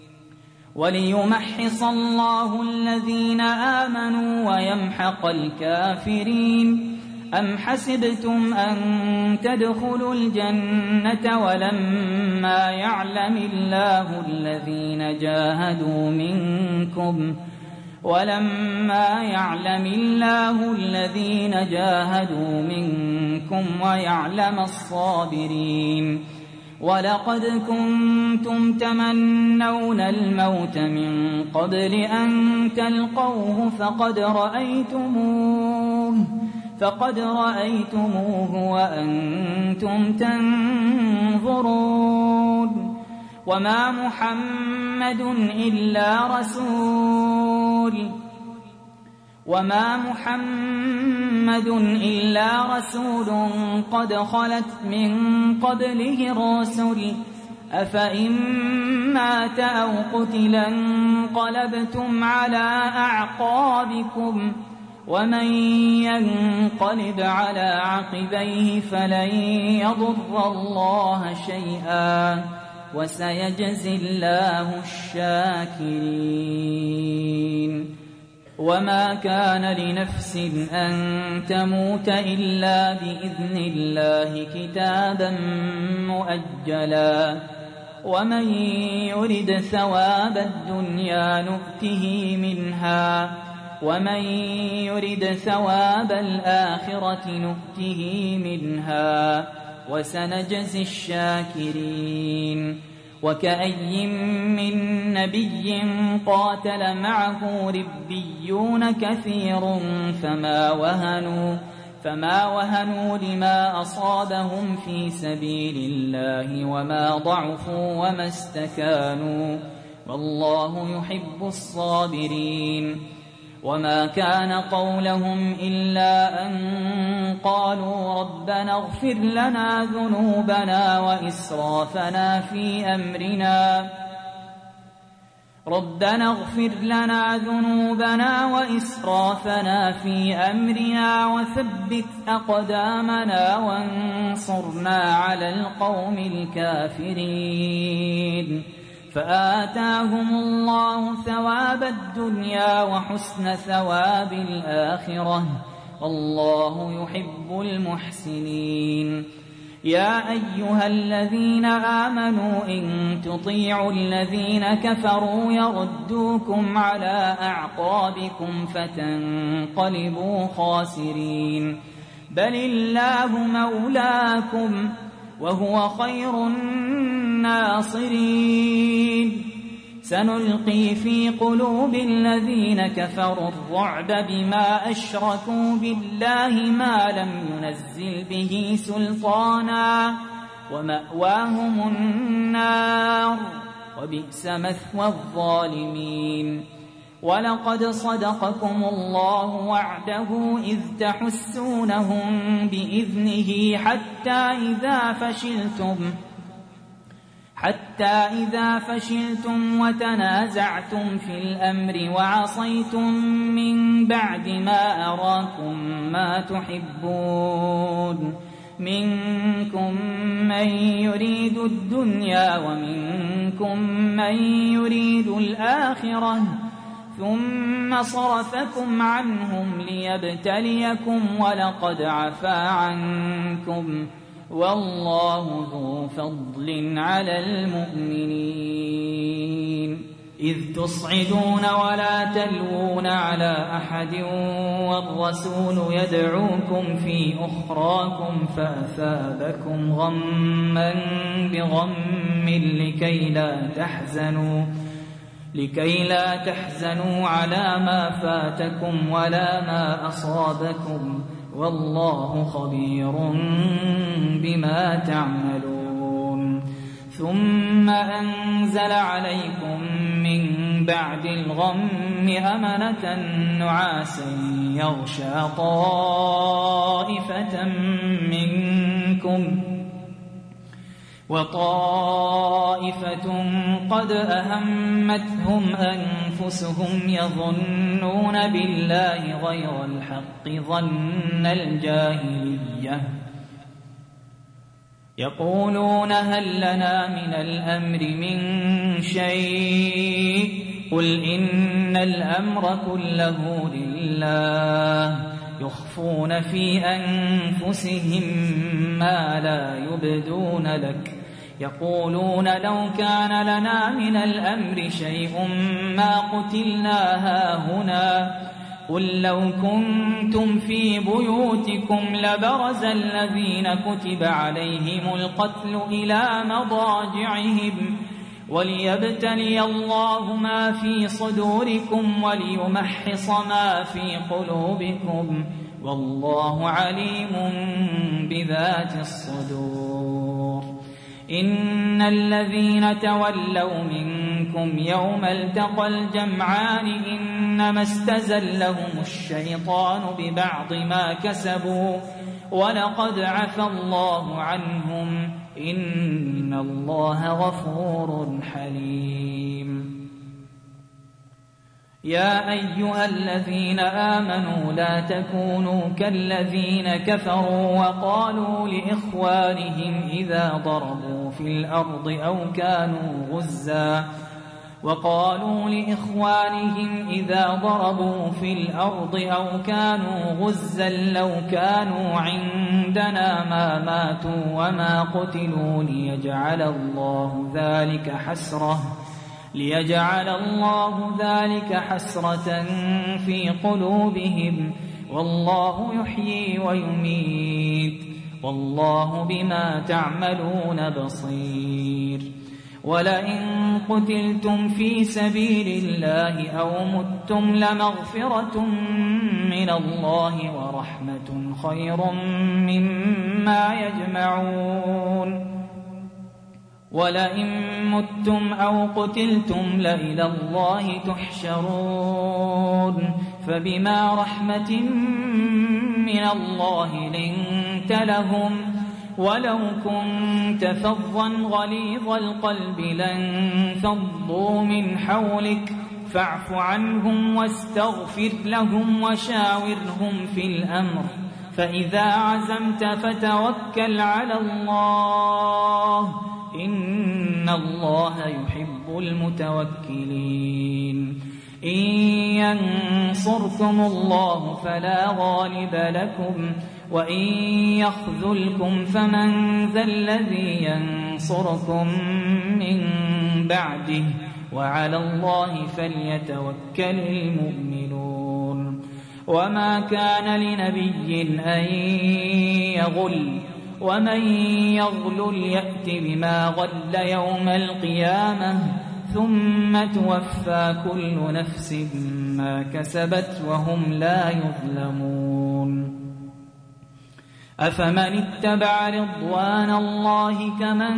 وليمحص الله الذين آمنوا ويمحق الكافرين أم حسبتم أن تدخلوا الجنة ولما يعلم الله الذين جاهدوا منكم ولما يعلم الله الذين جاهدوا منكم ويعلم الصابرين ولقد كنتم تمنون الموت من قبل أن تلقوه فقد رأيتموه فقد رأيتموه وأنتم تنظرون وما محمد إلا رسول وما محمد إلا رسول قد خلت من قبله الرسل أفإن مات أو قتل انقلبتم على أعقابكم ومن ينقلب على عقبيه فلن يضر الله شيئا وسيجزي الله الشاكرين وما كان لنفس أن تموت إلا بإذن الله كتابا مؤجلا ومن يرد ثواب الدنيا نؤته منها ومن يرد ثواب الآخرة نؤته منها وسنجزي الشاكرين وكأي من نبي قاتل معه ربيون كثير فما وهنوا فما وهنوا لما أصابهم في سبيل الله وما ضعفوا وما استكانوا والله يحب الصابرين وما كان قولهم إلا أن قالوا ربنا اغفر لنا ذنوبنا وإسرافنا في أمرنا ربنا اغفر لنا ذنوبنا وإسرافنا في أمرنا وثبت أقدامنا وانصرنا على القوم الكافرين فآتاهم الله ثواب الدنيا وحسن ثواب الآخرة والله يحب المحسنين يا أيها الذين آمنوا إن تطيعوا الذين كفروا يردوكم على أعقابكم فتنقلبوا خاسرين بل الله مولاكم وهو خير الناصرين سنلقي في قلوب الذين كفروا الرعب بما أشركوا بالله ما لم ينزل به سلطانا ومأواهم النار وبئس مثوى الظالمين ولقد صدقكم الله وعده إذ تحسونهم بإذنه حتى إذا فشلتم حتى إذا فشلتم وتنازعتم في الأمر وعصيتم من بعد ما أراكم ما تحبون منكم من يريد الدنيا ومنكم من يريد الآخرة ثم صرفكم عنهم ليبتليكم ولقد عفا عنكم والله ذو فضل على المؤمنين إذ تصعدون ولا تلوون على أحد والرسول يدعوكم في أخراكم فأثابكم غما بغم لكي لا تحزنوا لكي لا تحزنوا على ما فاتكم ولا ما أصابكم والله خبير بما تعملون. ثم أنزل عليكم من بعد الغم أمنة نعاسا يغشى طائفة منكم وطائفة قد أهمتهم أنفسهم يظنون بالله غير الحق ظن الجاهلية يقولون هل لنا من الأمر من شيء قل إن الأمر كله لله يخفون في أنفسهم ما لا يبدون لك يقولون لو كان لنا من الأمر شيء ما قتلنا هاهنا قل لو كنتم في بيوتكم لبرز الذين كتب عليهم القتل إلى مضاجعهم وليبتلي الله ما في صدوركم وليمحص ما في قلوبكم والله عليم بذات الصدور. إن الذين تولوا منكم يوم التقى الجمعان إنما استزلهم الشيطان ببعض ما كسبوا ولقد عفى الله عنهم إن الله غفور حليم. يا أيها الذين آمنوا لا تكونوا كالذين كفروا وقالوا لإخوانهم إذا ضربوا في الأرض أو كانوا غزا وقالوا لإخوانهم إذا ضربوا في الأرض أو كانوا غزا لو كانوا عندنا ما ماتوا وما قتلوا ليجعل الله ذلك حسرة ليجعل الله ذلك حسرة في قلوبهم والله يحيي ويميت والله بما تعملون بصير. ولئن قتلتم في سبيل الله أو متم لمغفرة من الله ورحمة خير مما يجمعون. ولئن متم أو قتلتم لإلى الله تحشرون فبما رحمة من الله لنت لهم ولو كنت فظا غليظ القلب لانفضوا من حولك فاعف عنهم واستغفر لهم وشاورهم في الأمر فإذا عزمت فتوكل على الله إن الله يحب المتوكلين. إن ينصركم الله فلا غالب لكم وإن يخذلكم فمن ذا الذي ينصركم من بعده وعلى الله فليتوكل المؤمنون. وما كان لنبي أن يغل ومن يغلل يأت بما غل يوم القيامة ثم توفى كل نفس ما كسبت وهم لا يظلمون. أفمن اتبع رضوان الله كمن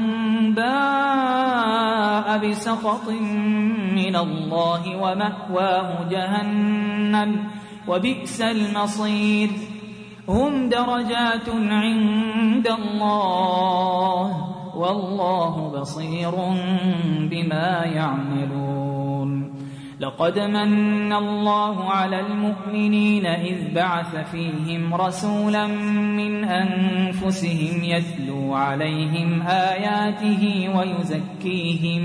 باء بسخط من الله ومأواه جهنم وبئس المصير. هم درجات عند الله والله بصير بما يعملون. لقد من الله على المؤمنين إذ بعث فيهم رسولا من أنفسهم يتلو عليهم آياته ويزكيهم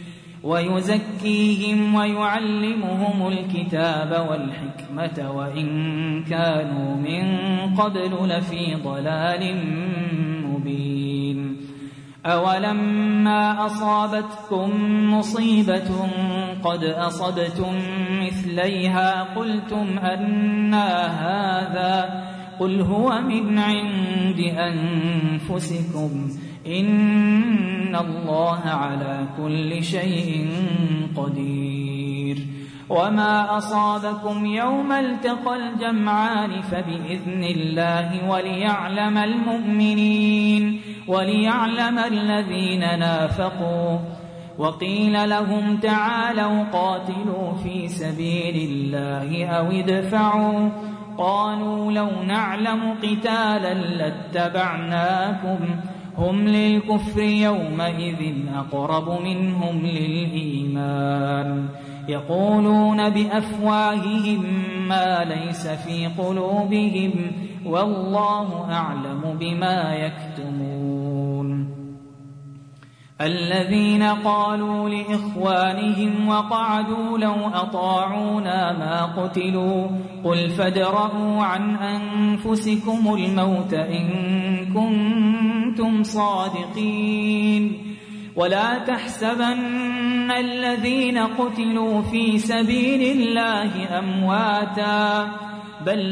ويزكيهم ويعلمهم الكتاب والحكمة وإن كانوا من قبل لفي ضلال مبين. أولما أصابتكم مصيبة قد أصبتم مثليها قلتم أنى هذا قل هو من عند أنفسكم إن الله على كل شيء قدير. وما أصابكم يوم التقى الجمعان فبإذن الله وليعلم المؤمنين وليعلم الذين نافقوا. وقيل لهم تعالوا قاتلوا في سبيل الله أو ادفعوا قالوا لو نعلم قتالا لاتبعناكم هم للكفر يومئذ أقرب منهم للإيمان يقولون بأفواههم ما ليس في قلوبهم والله أعلم بما يكتمون. الذين قالوا لإخوانهم وقعدوا لو أطاعونا ما قتلوا قل فادرءوا عن أنفسكم الموت إن كنتم صادقين. ولا تحسبن الذين قتلوا في سبيل الله أمواتا بل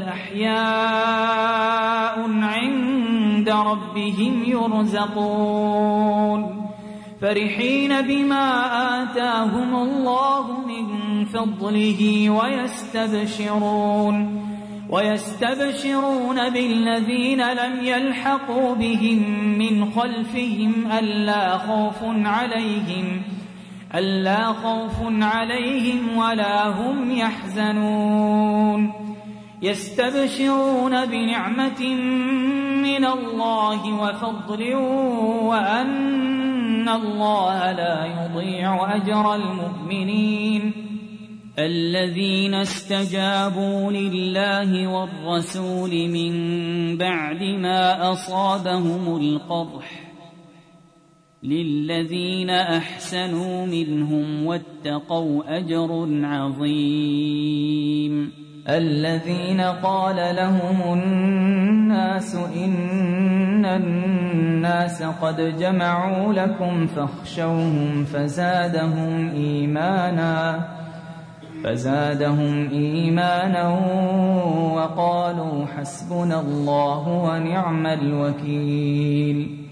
أحياء عند ربهم يرزقون فرحين بما آتاهم الله من فضله ويستبشرون ويستبشرون بالذين لم يلحقوا بهم من خلفهم ألا خوف عليهم ألا خوف عليهم ولا هم يحزنون. يستبشرون بنعمة من الله وفضل وأن الله لا يضيع أجر المؤمنين. الذين استجابوا لله والرسول من بعد ما أصابهم القرح للذين أحسنوا منهم واتقوا أجر عظيم. الذين قال لهم الناس إن الناس قد جمعوا لكم فاخشوهم فزادهم إيمانا فزادهم إيمانا وقالوا حسبنا الله ونعم الوكيل.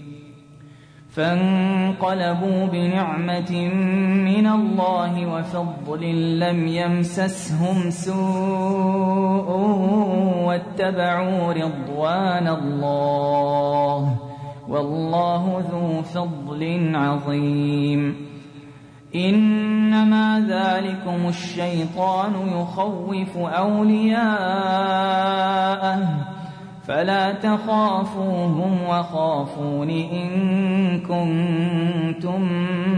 فانقلبوا بنعمة من الله وفضل لم يمسسهم سوء واتبعوا رضوان الله والله ذو فضل عظيم. إنما ذلكم الشيطان يخوف أولياءه فلا تخافوهم وخافون إن كنتم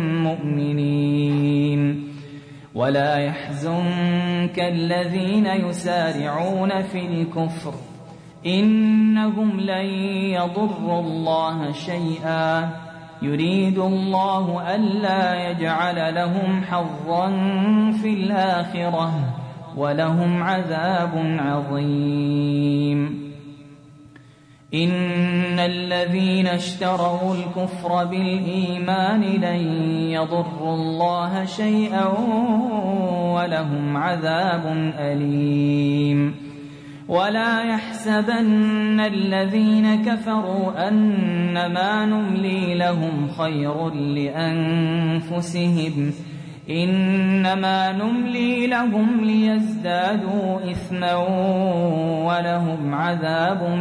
مؤمنين. ولا يحزنك الذين يسارعون في الكفر إنهم لن يضروا الله شيئا يريد الله ألا يجعل لهم حظا في الآخرة ولهم عذاب عظيم. إن الذين اشتروا الكفر بالإيمان لن يضروا الله شيئا ولهم عذاب أليم. ولا يحسبن الذين كفروا أنما نملي لهم خير لأنفسهم إنما نملي لهم ليزدادوا إثما ولهم عذاب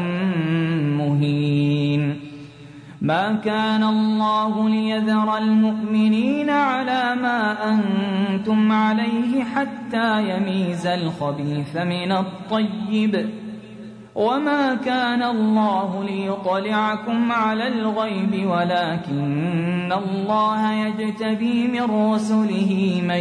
مهين. ما كان الله ليذر المؤمنين على ما أنتم عليه حتى يميز الخبيث من الطيب وما كان الله ليطلعكم على الغيب ولكن الله يجتبي من رسله من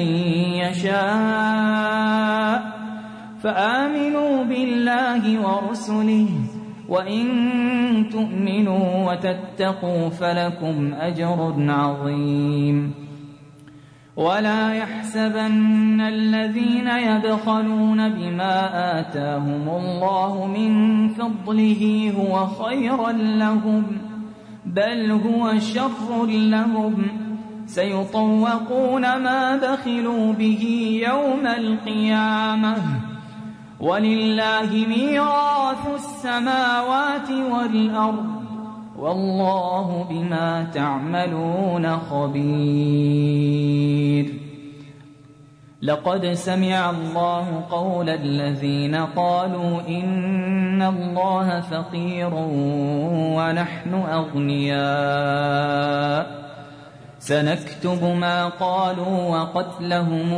يشاء فآمنوا بالله ورسله وإن تؤمنوا وتتقوا فلكم أجر عظيم. ولا يحسبن الذين يبخلون بما آتاهم الله من فضله هو خيرا لهم بل هو شر لهم سيطوقون ما بخلوا به يوم القيامة ولله ميراث السماوات والأرض والله بما تعملون خبير. لقد سمع الله قول الذين قالوا إن الله فقير ونحن أغنياء سنكتب ما قالوا وقتلهم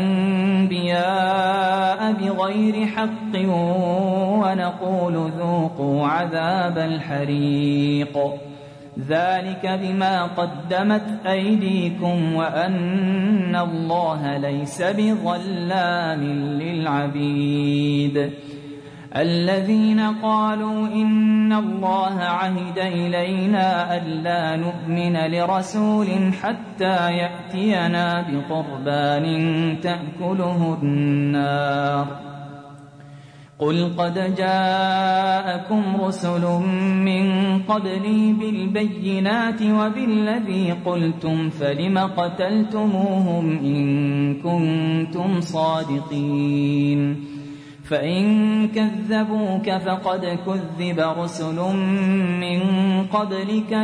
الأنبياء بغير حق ونقول ذوقوا عذاب الحريق ذلك بما قدمت أيديكم وأن الله ليس بظلام للعبيد. الذين قالوا إن الله عهد إلينا ألا نؤمن لرسول حتى يأتينا بقربان تأكله النار قل قد جاءكم رسل من قبلي بالبينات وبالذي قلتم فلم قتلتموهم إن كنتم صادقين فإن كذبوك فقد كذب رسل من قبلك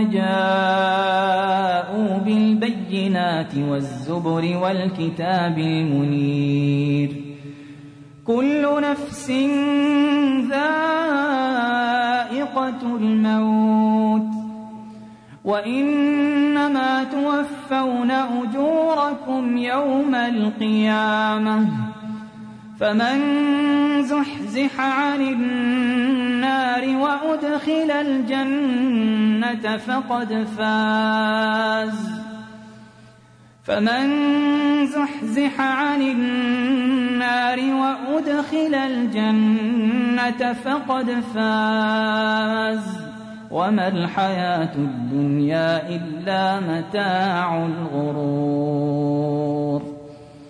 جاءوا بالبينات والزبر والكتاب المنير كل نفس ذائقة الموت وإنما توفون أجوركم يوم القيامة فمن زحزح عن النار وأدخل الجنة فقد فاز فمن زحزح عن النار وأدخل الجنة فقد فاز وما الحياة الدنيا إلا متاع الغرور.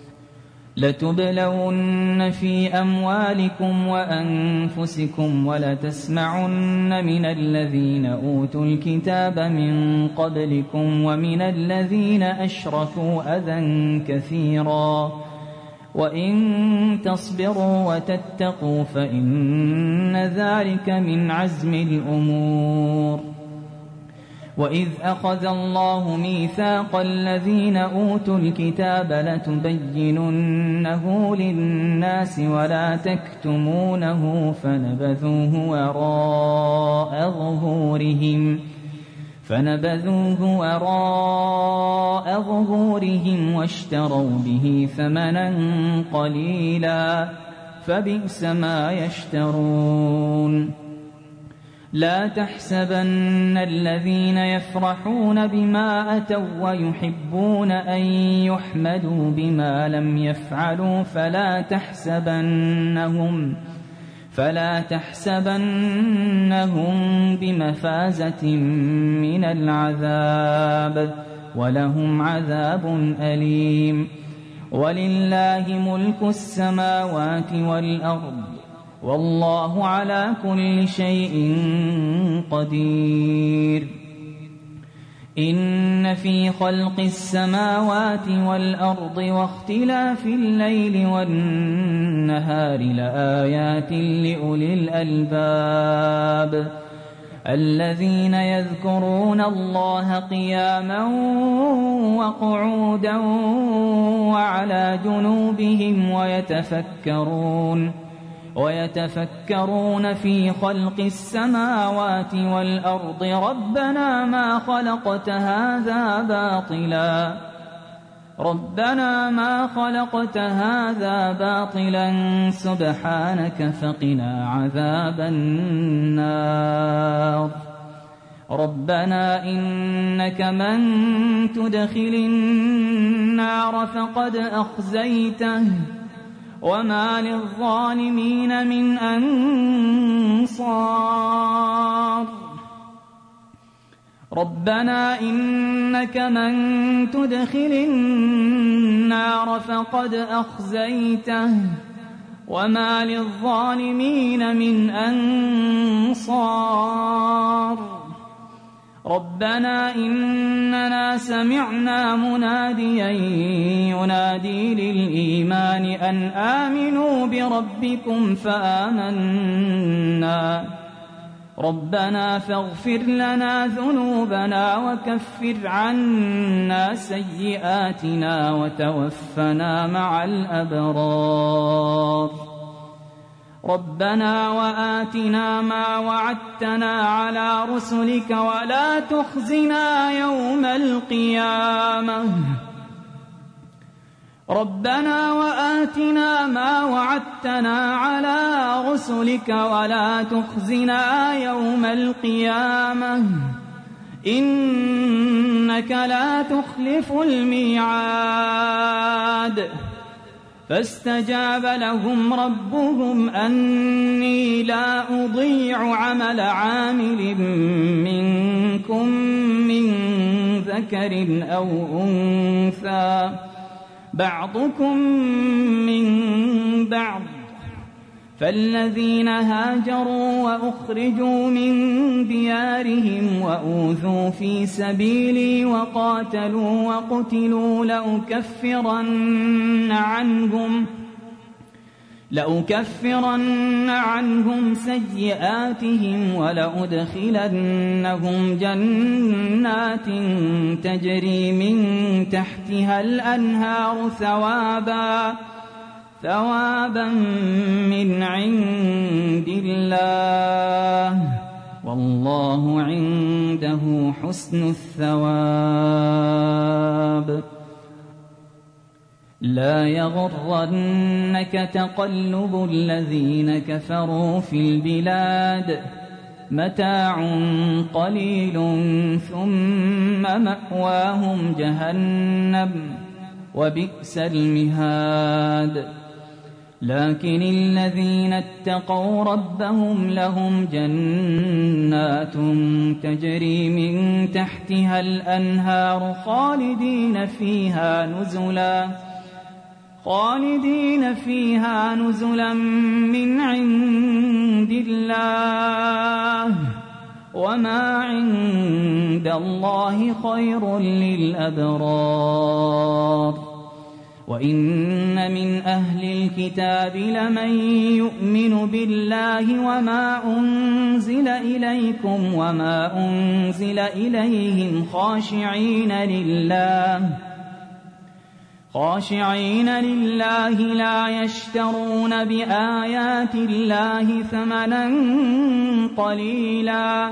لتبلون في أموالكم وأنفسكم ولتسمعن من الذين أوتوا الكتاب من قبلكم ومن الذين أشركوا أذى كثيرا وإن تصبروا وتتقوا فإن ذلك من عزم الأمور. وإذ أخذ الله ميثاق الذين أوتوا الكتاب لتبيننه للناس ولا تكتمونه فنبذوه وراء ظهورهم فنبذوه وراء ظهورهم واشتروا به ثمنا قليلا فبئس ما يشترون. لا تحسبن الذين يفرحون بما أتوا ويحبون أن يحمدوا بما لم يفعلوا فلا تحسبنهم فلا تحسبنهم بمفازة من العذاب ولهم عذاب أليم. ولله ملك السماوات والأرض والله على كل شيء قدير. إن في خلق السماوات والأرض واختلاف الليل والنهار لآيات لأولي الألباب الذين يذكرون الله قياما وقعودا وعلى جنوبهم ويتفكرون ويتفكرون في خلق السماوات والأرض ربنا ما خلقت هذا باطلا ربنا ما خلقت هذا باطلا سبحانك فقنا عذاب النار. ربنا إنك من تدخل النار فقد أخزيته وما للظالمين من أنصار. ربنا إنك من تدخل النار فقد أخزيته وما للظالمين من أنصار. ربنا إننا سمعنا مناديا ينادي للإيمان أن آمنوا بربكم فآمنا ربنا فاغفر لنا ذنوبنا وكفر عنا سيئاتنا وتوفنا مع الأبرار ربنا وآتنا ما وعدتنا على رسلك ولا تخزنا يوم القيامة ربنا وآتنا ما وعدتنا على رسلك ولا تخزنا يوم القيامة إنك لا تخلف الميعاد فاستجاب لهم ربهم أني لا أضيع عمل عامل منكم من ذكر أو أنثى بعضكم من بعض فالذين هاجروا وأخرجوا من ديارهم وأوذوا في سبيلي وقاتلوا وقتلوا لأكفرن عنهم لأكفرن عنهم سيئاتهم ولأدخلنهم جنات تجري من تحتها الأنهار ثوابا ثوابا من عند الله والله عنده حسن الثواب لا يغرنك تقلب الذين كفروا في البلاد متاع قليل ثم مأواهم جهنم وبئس المهاد لكن الذين اتقوا ربهم لهم جنات تجري من تحتها الأنهار خالدين فيها نزلا خالدين فيها نزلا من عند الله وما عند الله خير للأبرار وإن من أهل الكتاب لمن يؤمن بالله وما أنزل إليكم وما أنزل إليهم خاشعين لله خاشعين لله لا يشترون بآيات الله ثمنا قليلا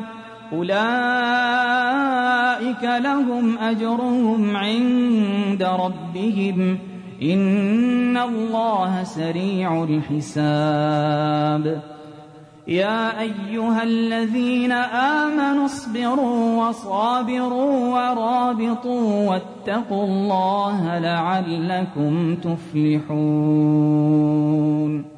أولئك لهم أجرهم عند ربهم إن الله سريع الحساب يا أيها الذين آمنوا اصبروا وصابروا ورابطوا واتقوا الله لعلكم تفلحون